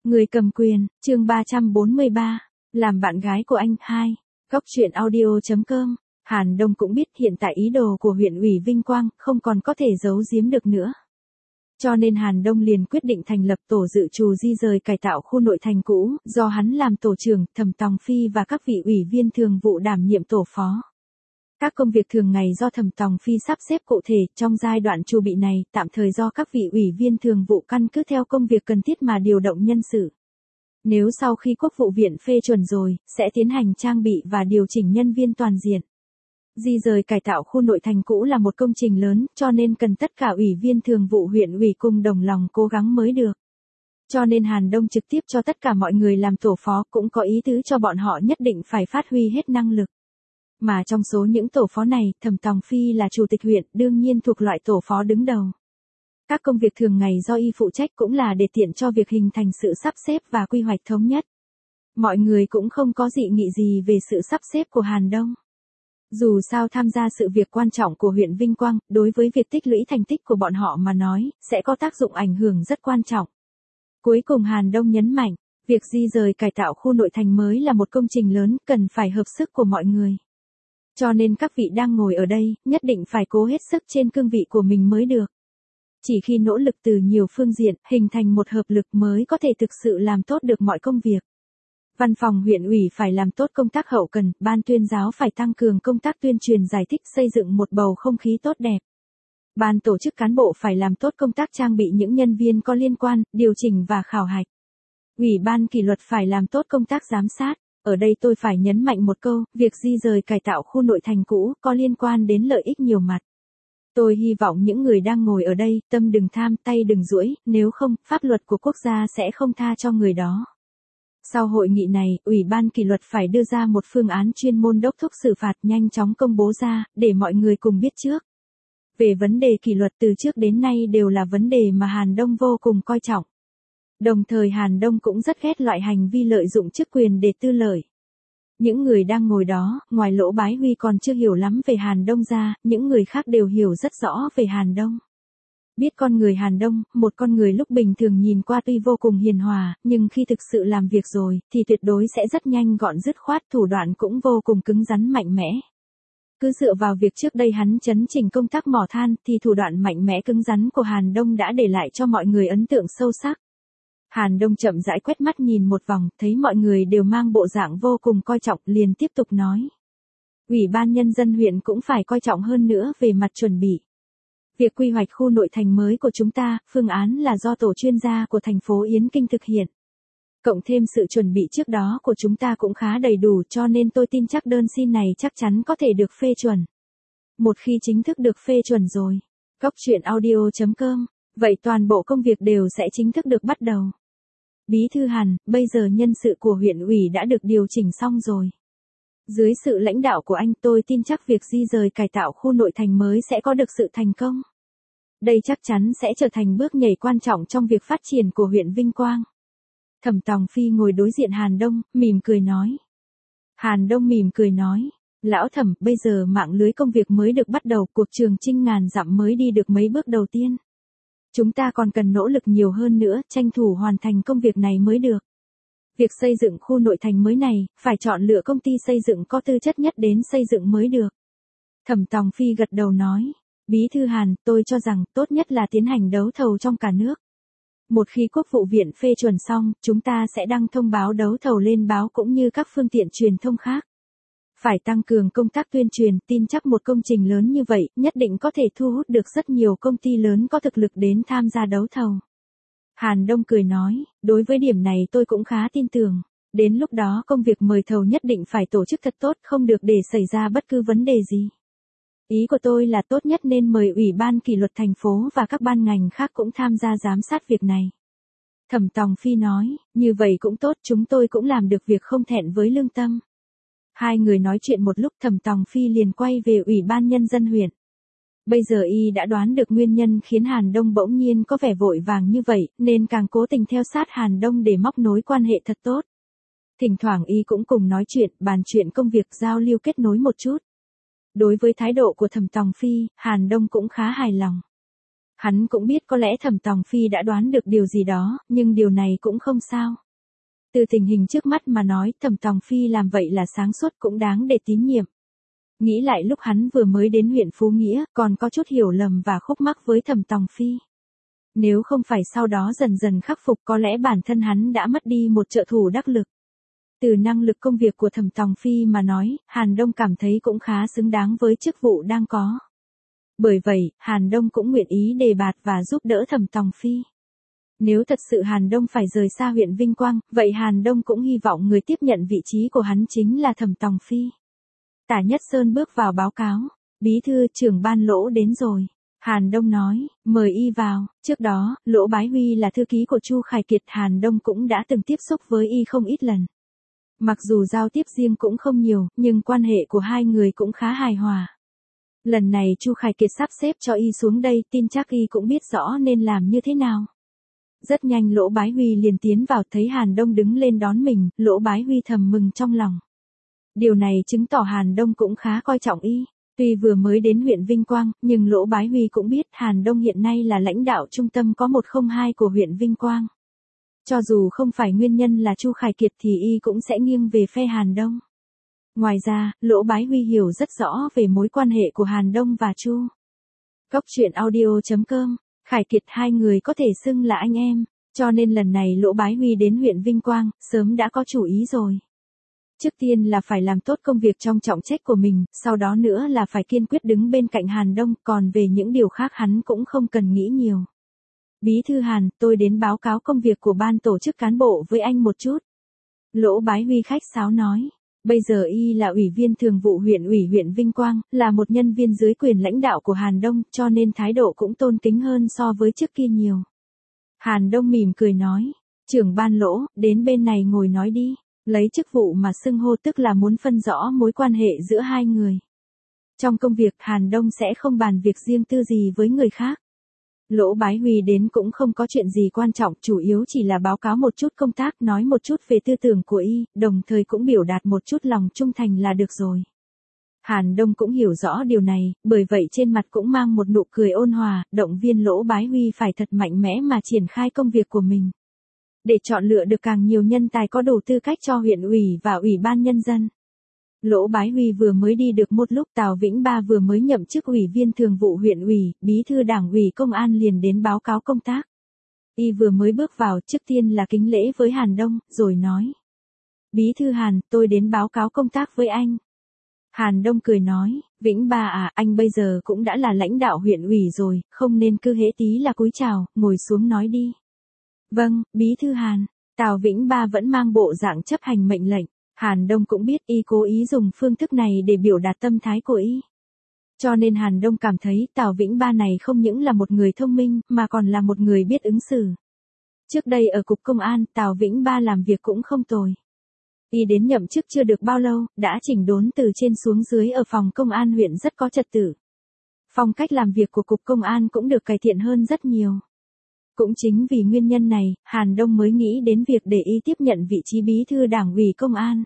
Người cầm quyền, chương 343, làm bạn gái của anh 2. Góc truyện audio.com. Hàn Đông cũng biết hiện tại ý đồ của huyện ủy Vinh Quang không còn có thể giấu giếm được nữa. Cho nên Hàn Đông liền quyết định thành lập tổ dự trù di rời cải tạo khu nội thành cũ, do hắn làm tổ trưởng, Thẩm Tòng Phi và các vị ủy viên thường vụ đảm nhiệm tổ phó. Các công việc thường ngày do Thẩm Tòng Phi sắp xếp cụ thể, trong giai đoạn chu bị này, tạm thời do các vị ủy viên thường vụ căn cứ theo công việc cần thiết mà điều động nhân sự. Nếu sau khi Quốc vụ viện phê chuẩn rồi, sẽ tiến hành trang bị và điều chỉnh nhân viên toàn diện. Di rời cải tạo khu nội thành cũ là một công trình lớn, cho nên cần tất cả ủy viên thường vụ huyện ủy cùng đồng lòng cố gắng mới được. Cho nên Hàn Đông trực tiếp cho tất cả mọi người làm tổ phó, cũng có ý tứ cho bọn họ nhất định phải phát huy hết năng lực. Mà trong số những tổ phó này, Thẩm Tòng Phi là chủ tịch huyện, đương nhiên thuộc loại tổ phó đứng đầu. Các công việc thường ngày do y phụ trách cũng là để tiện cho việc hình thành sự sắp xếp và quy hoạch thống nhất. Mọi người cũng không có dị nghị gì về sự sắp xếp của Hàn Đông. Dù sao tham gia sự việc quan trọng của huyện Vinh Quang, đối với việc tích lũy thành tích của bọn họ mà nói, sẽ có tác dụng ảnh hưởng rất quan trọng. Cuối cùng Hàn Đông nhấn mạnh, việc di rời cải tạo khu nội thành mới là một công trình lớn, cần phải hợp sức của mọi người. Cho nên các vị đang ngồi ở đây, nhất định phải cố hết sức trên cương vị của mình mới được. Chỉ khi nỗ lực từ nhiều phương diện, hình thành một hợp lực mới có thể thực sự làm tốt được mọi công việc. Văn phòng huyện ủy phải làm tốt công tác hậu cần, ban tuyên giáo phải tăng cường công tác tuyên truyền giải thích, xây dựng một bầu không khí tốt đẹp. Ban tổ chức cán bộ phải làm tốt công tác trang bị những nhân viên có liên quan, điều chỉnh và khảo hạch. Ủy ban kỷ luật phải làm tốt công tác giám sát. Ở đây tôi phải nhấn mạnh một câu, việc di rời cải tạo khu nội thành cũ có liên quan đến lợi ích nhiều mặt. Tôi hy vọng những người đang ngồi ở đây, tâm đừng tham, tay đừng duỗi, nếu không, pháp luật của quốc gia sẽ không tha cho người đó. Sau hội nghị này, Ủy ban kỷ luật phải đưa ra một phương án chuyên môn đốc thúc xử phạt nhanh chóng công bố ra, để mọi người cùng biết trước. Về vấn đề kỷ luật từ trước đến nay đều là vấn đề mà Hàn Đông vô cùng coi trọng. Đồng thời Hàn Đông cũng rất ghét loại hành vi lợi dụng chức quyền để tư lợi. Những người đang ngồi đó, ngoài Lỗ Bái Huy còn chưa hiểu lắm về Hàn Đông ra, những người khác đều hiểu rất rõ về Hàn Đông. Biết con người Hàn Đông, một con người lúc bình thường nhìn qua tuy vô cùng hiền hòa, nhưng khi thực sự làm việc rồi, thì tuyệt đối sẽ rất nhanh gọn dứt khoát, thủ đoạn cũng vô cùng cứng rắn mạnh mẽ. Cứ dựa vào việc trước đây hắn chấn chỉnh công tác mỏ than, thì thủ đoạn mạnh mẽ cứng rắn của Hàn Đông đã để lại cho mọi người ấn tượng sâu sắc. Hàn Đông chậm rãi quét mắt nhìn một vòng, thấy mọi người đều mang bộ dạng vô cùng coi trọng, liền tiếp tục nói. Ủy ban nhân dân huyện cũng phải coi trọng hơn nữa về mặt chuẩn bị. Việc quy hoạch khu nội thành mới của chúng ta, phương án là do tổ chuyên gia của thành phố Yến Kinh thực hiện. Cộng thêm sự chuẩn bị trước đó của chúng ta cũng khá đầy đủ, cho nên tôi tin chắc đơn xin này chắc chắn có thể được phê chuẩn. Một khi chính thức được phê chuẩn rồi, góc truyện audio.com, vậy toàn bộ công việc đều sẽ chính thức được bắt đầu. Bí thư Hàn, bây giờ nhân sự của huyện ủy đã được điều chỉnh xong rồi. Dưới sự lãnh đạo của anh, tôi tin chắc việc di rời cải tạo khu nội thành mới sẽ có được sự thành công. Đây chắc chắn sẽ trở thành bước nhảy quan trọng trong việc phát triển của huyện Vinh Quang. Thẩm Tòng Phi ngồi đối diện Hàn Đông, mỉm cười nói. Hàn Đông mỉm cười nói, lão Thẩm, bây giờ mạng lưới công việc mới được bắt đầu, cuộc trường chinh ngàn dặm mới đi được mấy bước đầu tiên. Chúng ta còn cần nỗ lực nhiều hơn nữa, tranh thủ hoàn thành công việc này mới được. Việc xây dựng khu nội thành mới này, phải chọn lựa công ty xây dựng có tư chất nhất đến xây dựng mới được. Thẩm Tòng Phi gật đầu nói, Bí thư Hàn, tôi cho rằng tốt nhất là tiến hành đấu thầu trong cả nước. Một khi Quốc vụ viện phê chuẩn xong, chúng ta sẽ đăng thông báo đấu thầu lên báo cũng như các phương tiện truyền thông khác. Phải tăng cường công tác tuyên truyền, tin chắc một công trình lớn như vậy, nhất định có thể thu hút được rất nhiều công ty lớn có thực lực đến tham gia đấu thầu. Hàn Đông cười nói, đối với điểm này tôi cũng khá tin tưởng. Đến lúc đó công việc mời thầu nhất định phải tổ chức thật tốt, không được để xảy ra bất cứ vấn đề gì. Ý của tôi là tốt nhất nên mời Ủy ban kỷ luật thành phố và các ban ngành khác cũng tham gia giám sát việc này. Thẩm Tòng Phi nói, như vậy cũng tốt, chúng tôi cũng làm được việc không thẹn với lương tâm. Hai người nói chuyện một lúc, Thẩm Tòng Phi liền quay về Ủy ban nhân dân huyện. Bây giờ y đã đoán được nguyên nhân khiến Hàn Đông bỗng nhiên có vẻ vội vàng như vậy, nên càng cố tình theo sát Hàn Đông để móc nối quan hệ thật tốt. Thỉnh thoảng y cũng cùng nói chuyện, bàn chuyện công việc, giao lưu kết nối một chút. Đối với thái độ của Thẩm Tòng Phi, Hàn Đông cũng khá hài lòng. Hắn cũng biết có lẽ Thẩm Tòng Phi đã đoán được điều gì đó, nhưng điều này cũng không sao. Từ tình hình trước mắt mà nói, Thẩm Tòng Phi làm vậy là sáng suốt cũng đáng để tín nhiệm. Nghĩ lại lúc hắn vừa mới đến huyện Phú Nghĩa, còn có chút hiểu lầm và khúc mắc với Thẩm Tòng Phi. Nếu không phải sau đó dần dần khắc phục có lẽ bản thân hắn đã mất đi một trợ thủ đắc lực. Từ năng lực công việc của Thẩm Tòng Phi mà nói, Hàn Đông cảm thấy cũng khá xứng đáng với chức vụ đang có. Bởi vậy, Hàn Đông cũng nguyện ý đề bạt và giúp đỡ Thẩm Tòng Phi. Nếu thật sự Hàn Đông phải rời xa huyện Vinh Quang, vậy Hàn Đông cũng hy vọng người tiếp nhận vị trí của hắn chính là Thẩm Tòng Phi. Tả Nhất Sơn bước vào báo cáo. Bí thư trưởng ban Lỗ đến rồi. Hàn Đông nói, mời y vào. Trước đó, Lỗ Bái Huy là thư ký của Chu Khải Kiệt, Hàn Đông cũng đã từng tiếp xúc với y không ít lần. Mặc dù giao tiếp riêng cũng không nhiều, nhưng quan hệ của hai người cũng khá hài hòa. Lần này Chu Khải Kiệt sắp xếp cho y xuống đây, tin chắc y cũng biết rõ nên làm như thế nào. Rất nhanh Lỗ Bái Huy liền tiến vào, thấy Hàn Đông đứng lên đón mình, Lỗ Bái Huy thầm mừng trong lòng. Điều này chứng tỏ Hàn Đông cũng khá coi trọng y. Tuy vừa mới đến huyện Vinh Quang, nhưng Lỗ Bái Huy cũng biết Hàn Đông hiện nay là lãnh đạo trung tâm có 102 của huyện Vinh Quang. Cho dù không phải nguyên nhân là Chu Khải Kiệt thì y cũng sẽ nghiêng về phe Hàn Đông. Ngoài ra, Lỗ Bái Huy hiểu rất rõ về mối quan hệ của Hàn Đông và Chu. Cốc truyện audio.com, Khải Kiệt hai người có thể xưng là anh em, cho nên lần này Lỗ Bái Huy đến huyện Vinh Quang, sớm đã có chủ ý rồi. Trước tiên là phải làm tốt công việc trong trọng trách của mình, sau đó nữa là phải kiên quyết đứng bên cạnh Hàn Đông, còn về những điều khác hắn cũng không cần nghĩ nhiều. Bí thư Hàn, tôi đến báo cáo công việc của ban tổ chức cán bộ với anh một chút. Lỗ Bái Huy khách sáo nói, bây giờ y là ủy viên thường vụ huyện ủy huyện Vinh Quang, là một nhân viên dưới quyền lãnh đạo của Hàn Đông, cho nên thái độ cũng tôn kính hơn so với trước kia nhiều. Hàn Đông mỉm cười nói, trưởng ban Lỗ, đến bên này ngồi nói đi. Lấy chức vụ mà xưng hô tức là muốn phân rõ mối quan hệ giữa hai người. Trong công việc Hàn Đông sẽ không bàn việc riêng tư gì với người khác. Lỗ Bái Huy đến cũng không có chuyện gì quan trọng, chủ yếu chỉ là báo cáo một chút công tác, nói một chút về tư tưởng của y, đồng thời cũng biểu đạt một chút lòng trung thành là được rồi. Hàn Đông cũng hiểu rõ điều này, bởi vậy trên mặt cũng mang một nụ cười ôn hòa, động viên Lỗ Bái Huy phải thật mạnh mẽ mà triển khai công việc của mình. Để chọn lựa được càng nhiều nhân tài có đủ tư cách cho huyện ủy và ủy ban nhân dân. Lỗ Bái Huy vừa mới đi được một lúc, Tào Vĩnh Ba vừa mới nhậm chức ủy viên thường vụ huyện ủy, bí thư đảng ủy công an liền đến báo cáo công tác. Y vừa mới bước vào, trước tiên là kính lễ với Hàn Đông, rồi nói. Bí thư Hàn, tôi đến báo cáo công tác với anh. Hàn Đông cười nói, Vĩnh Ba à, anh bây giờ cũng đã là lãnh đạo huyện ủy rồi, không nên cứ hễ tí là cúi chào, ngồi xuống nói đi. Vâng, bí thư Hàn. Tào Vĩnh Ba vẫn mang bộ dạng chấp hành mệnh lệnh. Hàn Đông cũng biết y cố ý dùng phương thức này để biểu đạt tâm thái của y. Cho nên Hàn Đông cảm thấy Tào Vĩnh Ba này không những là một người thông minh, mà còn là một người biết ứng xử. Trước đây ở Cục Công an, Tào Vĩnh Ba làm việc cũng không tồi. Y đến nhậm chức chưa được bao lâu, đã chỉnh đốn từ trên xuống dưới ở phòng công an huyện rất có trật tự. Phong cách làm việc của Cục Công an cũng được cải thiện hơn rất nhiều. Cũng chính vì nguyên nhân này, Hàn Đông mới nghĩ đến việc để y tiếp nhận vị trí bí thư đảng ủy công an.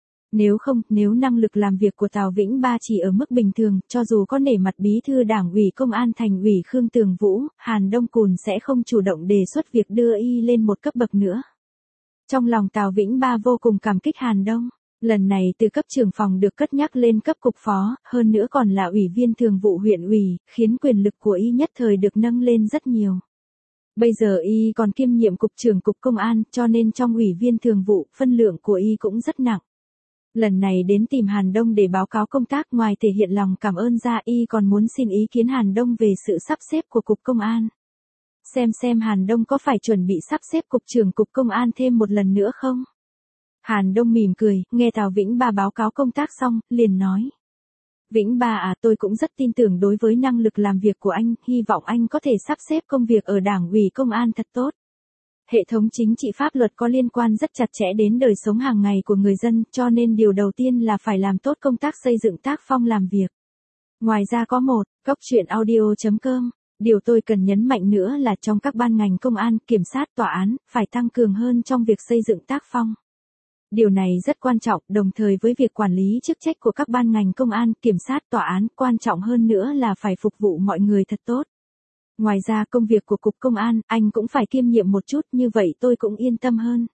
Nếu năng lực làm việc của Tào Vĩnh Ba chỉ ở mức bình thường, cho dù có nể mặt bí thư đảng ủy công an thành ủy Khương Tường Vũ, Hàn Đông Cùn sẽ không chủ động đề xuất việc đưa y lên một cấp bậc nữa. Trong lòng Tào Vĩnh Ba vô cùng cảm kích Hàn Đông. Lần này từ cấp trưởng phòng được cất nhắc lên cấp cục phó, hơn nữa còn là ủy viên thường vụ huyện ủy, khiến quyền lực của y nhất thời được nâng lên rất nhiều. Bây giờ y còn kiêm nhiệm cục trưởng cục công an, cho nên trong ủy viên thường vụ, phân lượng của y cũng rất nặng. Lần này đến tìm Hàn Đông để báo cáo công tác, ngoài thể hiện lòng cảm ơn ra, y còn muốn xin ý kiến Hàn Đông về sự sắp xếp của cục công an. Xem Hàn Đông có phải chuẩn bị sắp xếp cục trưởng cục công an thêm một lần nữa không? Hàn Đông mỉm cười, nghe Tào Vĩnh Ba báo cáo công tác xong, liền nói. Vĩnh Ba à, tôi cũng rất tin tưởng đối với năng lực làm việc của anh, hy vọng anh có thể sắp xếp công việc ở Đảng ủy công an thật tốt. Hệ thống chính trị pháp luật có liên quan rất chặt chẽ đến đời sống hàng ngày của người dân, cho nên điều đầu tiên là phải làm tốt công tác xây dựng tác phong làm việc. Ngoài ra có Cốc truyện audio.com, điều tôi cần nhấn mạnh nữa là trong các ban ngành công an, kiểm sát, tòa án, phải tăng cường hơn trong việc xây dựng tác phong. Điều này rất quan trọng, đồng thời với việc quản lý chức trách của các ban ngành công an, kiểm sát, tòa án, quan trọng hơn nữa là phải phục vụ mọi người thật tốt. Ngoài ra công việc của Cục Công an, anh cũng phải kiêm nhiệm một chút, như vậy tôi cũng yên tâm hơn.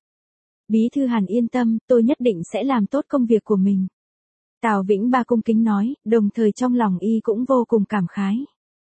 Bí thư Hàn yên tâm, tôi nhất định sẽ làm tốt công việc của mình. Tào Vĩnh Ba cung kính nói, đồng thời trong lòng y cũng vô cùng cảm khái.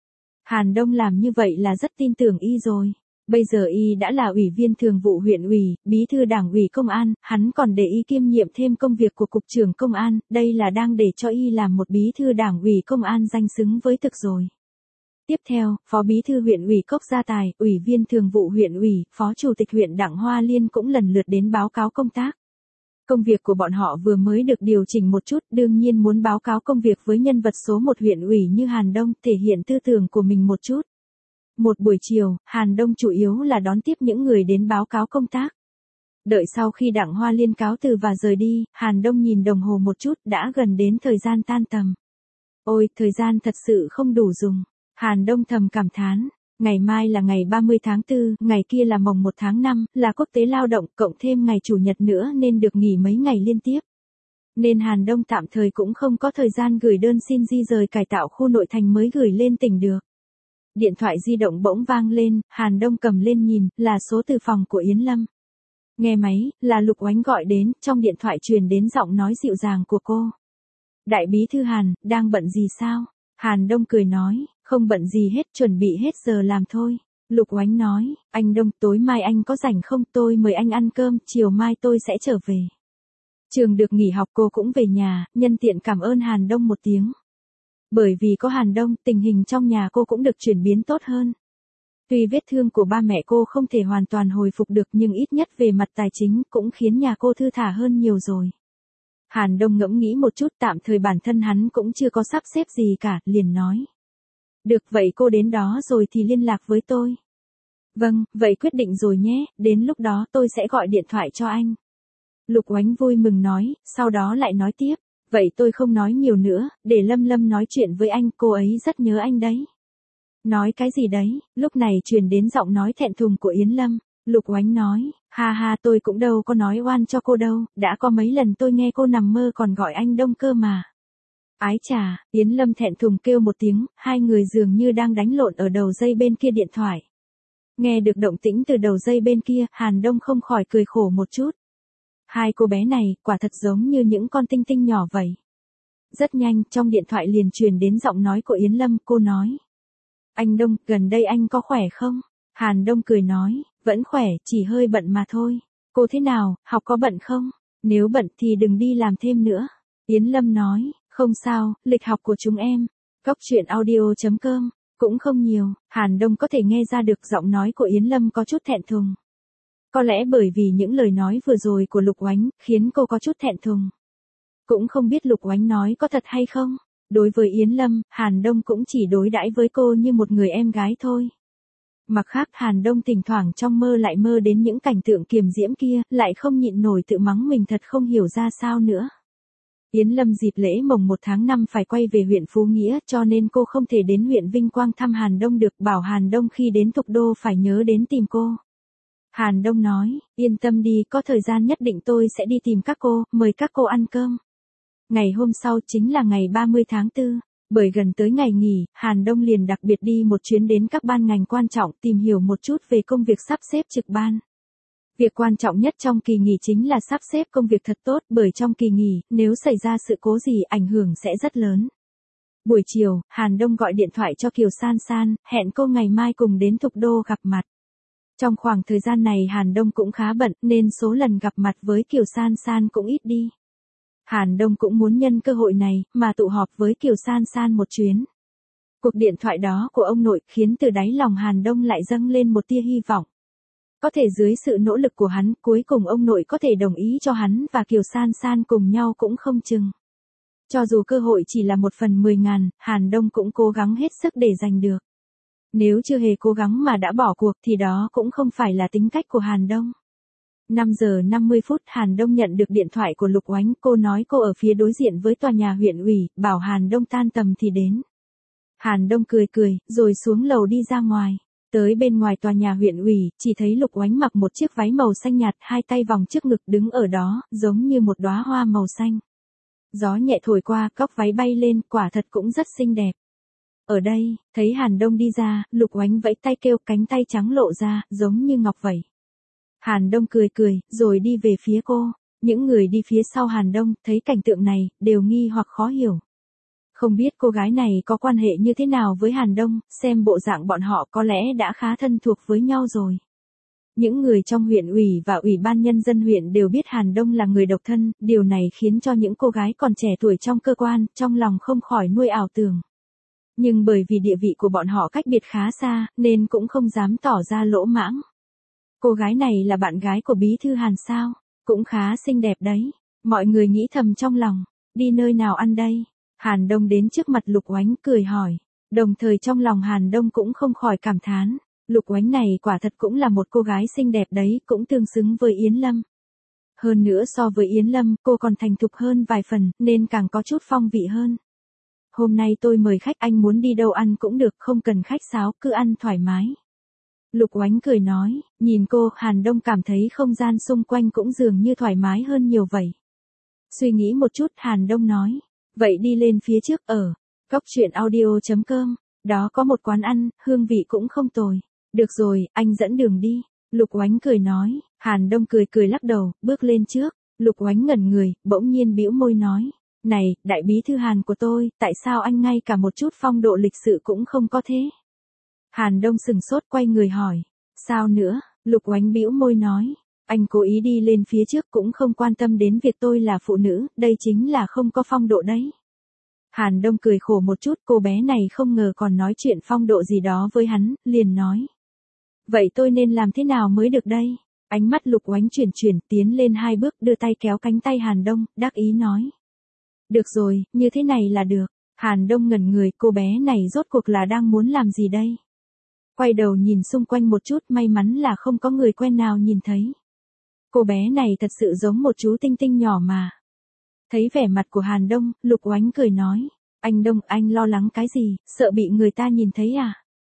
Hàn Đông làm như vậy là rất tin tưởng y rồi. Bây giờ y đã là ủy viên thường vụ huyện ủy, bí thư đảng ủy công an, hắn còn để y kiêm nhiệm thêm công việc của cục trưởng công an, đây là đang để cho y làm một bí thư đảng ủy công an danh xứng với thực rồi. Tiếp theo, phó bí thư huyện ủy Cốc Gia Tài, ủy viên thường vụ huyện ủy, phó chủ tịch huyện Đặng Hoa Liên cũng lần lượt đến báo cáo công tác. Công việc của bọn họ vừa mới được điều chỉnh một chút, đương nhiên muốn báo cáo công việc với nhân vật số 1 huyện ủy như Hàn Đông, thể hiện tư tưởng của mình một chút. Một buổi chiều, Hàn Đông chủ yếu là đón tiếp những người đến báo cáo công tác. Đợi sau khi Đặng Hoa Liên cáo từ và rời đi, Hàn Đông nhìn đồng hồ một chút, đã gần đến thời gian tan tầm. Ôi, thời gian thật sự không đủ dùng. Hàn Đông thầm cảm thán. Ngày mai là ngày 30 tháng 4, ngày kia là mồng 1 tháng 5, là quốc tế lao động, cộng thêm ngày chủ nhật nữa nên được nghỉ mấy ngày liên tiếp. Nên Hàn Đông tạm thời cũng không có thời gian gửi đơn xin di rời cải tạo khu nội thành mới gửi lên tỉnh được. Điện thoại di động bỗng vang lên, Hàn Đông cầm lên nhìn, là số từ phòng của Yến Lâm. Nghe máy, là Lục Oánh gọi đến, trong điện thoại truyền đến giọng nói dịu dàng của cô. Đại bí thư Hàn, đang bận gì sao? Hàn Đông cười nói, không bận gì hết, chuẩn bị hết giờ làm thôi. Lục Oánh nói, anh Đông, tối mai anh có rảnh không, tôi mời anh ăn cơm, chiều mai tôi sẽ trở về. Trường được nghỉ học cô cũng về nhà, nhân tiện cảm ơn Hàn Đông một tiếng. Bởi vì có Hàn Đông, tình hình trong nhà cô cũng được chuyển biến tốt hơn. Tuy vết thương của ba mẹ cô không thể hoàn toàn hồi phục được nhưng ít nhất về mặt tài chính cũng khiến nhà cô thư thả hơn nhiều rồi. Hàn Đông ngẫm nghĩ một chút, tạm thời bản thân hắn cũng chưa có sắp xếp gì cả, liền nói. Được, vậy cô đến đó rồi thì liên lạc với tôi. Vâng, vậy quyết định rồi nhé, đến lúc đó tôi sẽ gọi điện thoại cho anh. Lục Oánh vui mừng nói, sau đó lại nói tiếp. Vậy tôi không nói nhiều nữa, để Lâm Lâm nói chuyện với anh, cô ấy rất nhớ anh đấy. Nói cái gì đấy, lúc này truyền đến giọng nói thẹn thùng của Yến Lâm. Lục Oánh nói, ha ha, tôi cũng đâu có nói oan cho cô đâu, đã có mấy lần tôi nghe cô nằm mơ còn gọi anh Đông cơ mà. Ái chà, Yến Lâm thẹn thùng kêu một tiếng, hai người dường như đang đánh lộn ở đầu dây bên kia điện thoại. Nghe được động tĩnh từ đầu dây bên kia, Hàn Đông không khỏi cười khổ một chút. Hai cô bé này, quả thật giống như những con tinh tinh nhỏ vậy. Rất nhanh, trong điện thoại liền truyền đến giọng nói của Yến Lâm, cô nói. Anh Đông, gần đây anh có khỏe không? Hàn Đông cười nói, vẫn khỏe, chỉ hơi bận mà thôi. Cô thế nào, học có bận không? Nếu bận thì đừng đi làm thêm nữa. Yến Lâm nói, không sao, lịch học của chúng em. Cóc truyện audio.com, cũng không nhiều. Hàn Đông có thể nghe ra được giọng nói của Yến Lâm có chút thẹn thùng. Có lẽ bởi vì những lời nói vừa rồi của Lục Oánh, khiến cô có chút thẹn thùng. Cũng không biết Lục Oánh nói có thật hay không. Đối với Yến Lâm, Hàn Đông cũng chỉ đối đãi với cô như một người em gái thôi. Mặt khác Hàn Đông thỉnh thoảng trong mơ lại mơ đến những cảnh tượng kiềm diễm kia, lại không nhịn nổi tự mắng mình thật không hiểu ra sao nữa. Yến Lâm dịp lễ mồng 1 tháng 5 phải quay về huyện Phú Nghĩa cho nên cô không thể đến huyện Vinh Quang thăm Hàn Đông được, bảo Hàn Đông khi đến Thục Đô phải nhớ đến tìm cô. Hàn Đông nói, yên tâm đi, có thời gian nhất định tôi sẽ đi tìm các cô, mời các cô ăn cơm. Ngày hôm sau chính là ngày 30 tháng 4, bởi gần tới ngày nghỉ, Hàn Đông liền đặc biệt đi một chuyến đến các ban ngành quan trọng tìm hiểu một chút về công việc sắp xếp trực ban. Việc quan trọng nhất trong kỳ nghỉ chính là sắp xếp công việc thật tốt, bởi trong kỳ nghỉ, nếu xảy ra sự cố gì ảnh hưởng sẽ rất lớn. Buổi chiều, Hàn Đông gọi điện thoại cho Kiều San San, hẹn cô ngày mai cùng đến Thục Đô gặp mặt. Trong khoảng thời gian này Hàn Đông cũng khá bận nên số lần gặp mặt với Kiều San San cũng ít đi. Hàn Đông cũng muốn nhân cơ hội này mà tụ họp với Kiều San San một chuyến. Cuộc điện thoại đó của ông nội khiến từ đáy lòng Hàn Đông lại dâng lên một tia hy vọng. Có thể dưới sự nỗ lực của hắn, cuối cùng ông nội có thể đồng ý cho hắn và Kiều San San cùng nhau cũng không chừng. Cho dù cơ hội chỉ là 1/10.000, Hàn Đông cũng cố gắng hết sức để giành được. Nếu chưa hề cố gắng mà đã bỏ cuộc thì đó cũng không phải là tính cách của Hàn Đông. 5 giờ 50 phút Hàn Đông nhận được điện thoại của Lục Oánh, cô nói cô ở phía đối diện với tòa nhà huyện ủy, bảo Hàn Đông tan tầm thì đến. Hàn Đông cười cười, rồi xuống lầu đi ra ngoài. Tới bên ngoài tòa nhà huyện ủy, chỉ thấy Lục Oánh mặc một chiếc váy màu xanh nhạt, hai tay vòng trước ngực đứng ở đó, giống như một đóa hoa màu xanh. Gió nhẹ thổi qua, góc váy bay lên, quả thật cũng rất xinh đẹp. Ở đây, thấy Hàn Đông đi ra, Lục Oánh vẫy tay kêu, cánh tay trắng lộ ra, giống như ngọc vậy. Hàn Đông cười cười, rồi đi về phía cô. Những người đi phía sau Hàn Đông, thấy cảnh tượng này, đều nghi hoặc khó hiểu. Không biết cô gái này có quan hệ như thế nào với Hàn Đông, xem bộ dạng bọn họ có lẽ đã khá thân thuộc với nhau rồi. Những người trong huyện ủy và ủy ban nhân dân huyện đều biết Hàn Đông là người độc thân, điều này khiến cho những cô gái còn trẻ tuổi trong cơ quan, trong lòng không khỏi nuôi ảo tưởng. Nhưng bởi vì địa vị của bọn họ cách biệt khá xa, nên cũng không dám tỏ ra lỗ mãng. Cô gái này là bạn gái của bí thư Hàn sao? Cũng khá xinh đẹp đấy. Mọi người nghĩ thầm trong lòng, đi nơi nào ăn đây? Hàn Đông đến trước mặt Lục Oánh cười hỏi. Đồng thời trong lòng Hàn Đông cũng không khỏi cảm thán. Lục Oánh này quả thật cũng là một cô gái xinh đẹp đấy, cũng tương xứng với Yến Lâm. Hơn nữa so với Yến Lâm, cô còn thành thục hơn vài phần, nên càng có chút phong vị hơn. Hôm nay tôi mời khách, anh muốn đi đâu ăn cũng được, không cần khách sáo, cứ ăn thoải mái. Lục Oánh cười nói, nhìn cô, Hàn Đông cảm thấy không gian xung quanh cũng dường như thoải mái hơn nhiều vậy. Suy nghĩ một chút, Hàn Đông nói, vậy đi lên phía trước ở coctruyện.audio.com, đó có một quán ăn, hương vị cũng không tồi. Được rồi, anh dẫn đường đi. Lục Oánh cười nói, Hàn Đông cười cười lắc đầu, bước lên trước. Lục Oánh ngẩn người, bỗng nhiên bĩu môi nói, này, đại bí thư Hàn của tôi, tại sao anh ngay cả một chút phong độ lịch sự cũng không có thế? Hàn Đông sừng sốt quay người hỏi, sao nữa? Lục Oánh bĩu môi nói, anh cố ý đi lên phía trước cũng không quan tâm đến việc tôi là phụ nữ, đây chính là không có phong độ đấy. Hàn Đông cười khổ một chút, cô bé này không ngờ còn nói chuyện phong độ gì đó với hắn, liền nói. Vậy tôi nên làm thế nào mới được đây? Ánh mắt Lục Oánh chuyển tiến lên 2 bước, đưa tay kéo cánh tay Hàn Đông, đắc ý nói. Được rồi, như thế này là được. Hàn Đông ngẩn người, cô bé này rốt cuộc là đang muốn làm gì đây? Quay đầu nhìn xung quanh một chút, may mắn là không có người quen nào nhìn thấy. Cô bé này thật sự giống một chú tinh tinh nhỏ mà. Thấy vẻ mặt của Hàn Đông, Lục Oánh cười nói, anh Đông, anh lo lắng cái gì, sợ bị người ta nhìn thấy à?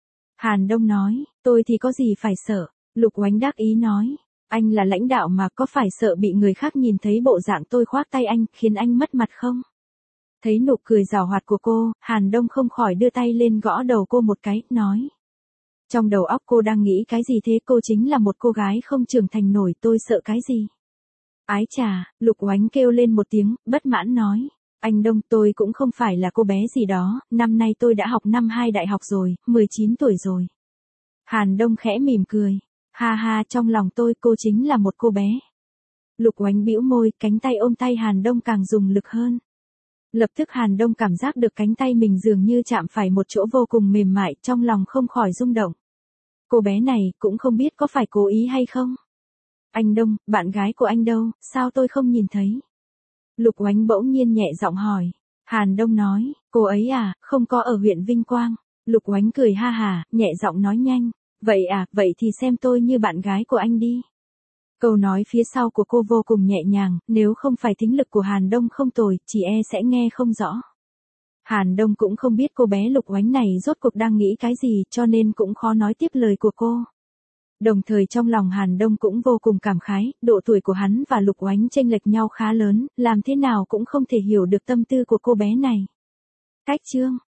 Hàn Đông nói, tôi thì có gì phải sợ. Lục Oánh đắc ý nói, anh là lãnh đạo mà, có phải sợ bị người khác nhìn thấy bộ dạng tôi khoác tay anh, khiến anh mất mặt không? Thấy nụ cười giảo hoạt của cô, Hàn Đông không khỏi đưa tay lên gõ đầu cô một cái, nói. Trong đầu óc cô đang nghĩ cái gì thế, cô chính là một cô gái không trưởng thành nổi, tôi sợ cái gì? Ái chà, Lục Oánh kêu lên một tiếng, bất mãn nói. Anh Đông, tôi cũng không phải là cô bé gì đó, năm nay tôi đã học năm 2 đại học rồi, 19 tuổi rồi. Hàn Đông khẽ mỉm cười. Ha ha, trong lòng tôi cô chính là một cô bé. Lục Oánh bĩu môi, cánh tay ôm tay Hàn Đông càng dùng lực hơn. Lập tức Hàn Đông cảm giác được cánh tay mình dường như chạm phải một chỗ vô cùng mềm mại, trong lòng không khỏi rung động. Cô bé này cũng không biết có phải cố ý hay không. Anh Đông, bạn gái của anh đâu, sao tôi không nhìn thấy? Lục Oánh bỗng nhiên nhẹ giọng hỏi. Hàn Đông nói, cô ấy à, không có ở huyện Vinh Quang. Lục Oánh cười ha hà, nhẹ giọng nói nhanh. Vậy à, vậy thì xem tôi như bạn gái của anh đi. Câu nói phía sau của cô vô cùng nhẹ nhàng, nếu không phải thính lực của Hàn Đông không tồi, chỉ e sẽ nghe không rõ. Hàn Đông cũng không biết cô bé Lục Oánh này rốt cuộc đang nghĩ cái gì, cho nên cũng khó nói tiếp lời của cô. Đồng thời trong lòng Hàn Đông cũng vô cùng cảm khái, độ tuổi của hắn và Lục Oánh chênh lệch nhau khá lớn, làm thế nào cũng không thể hiểu được tâm tư của cô bé này. Cách chương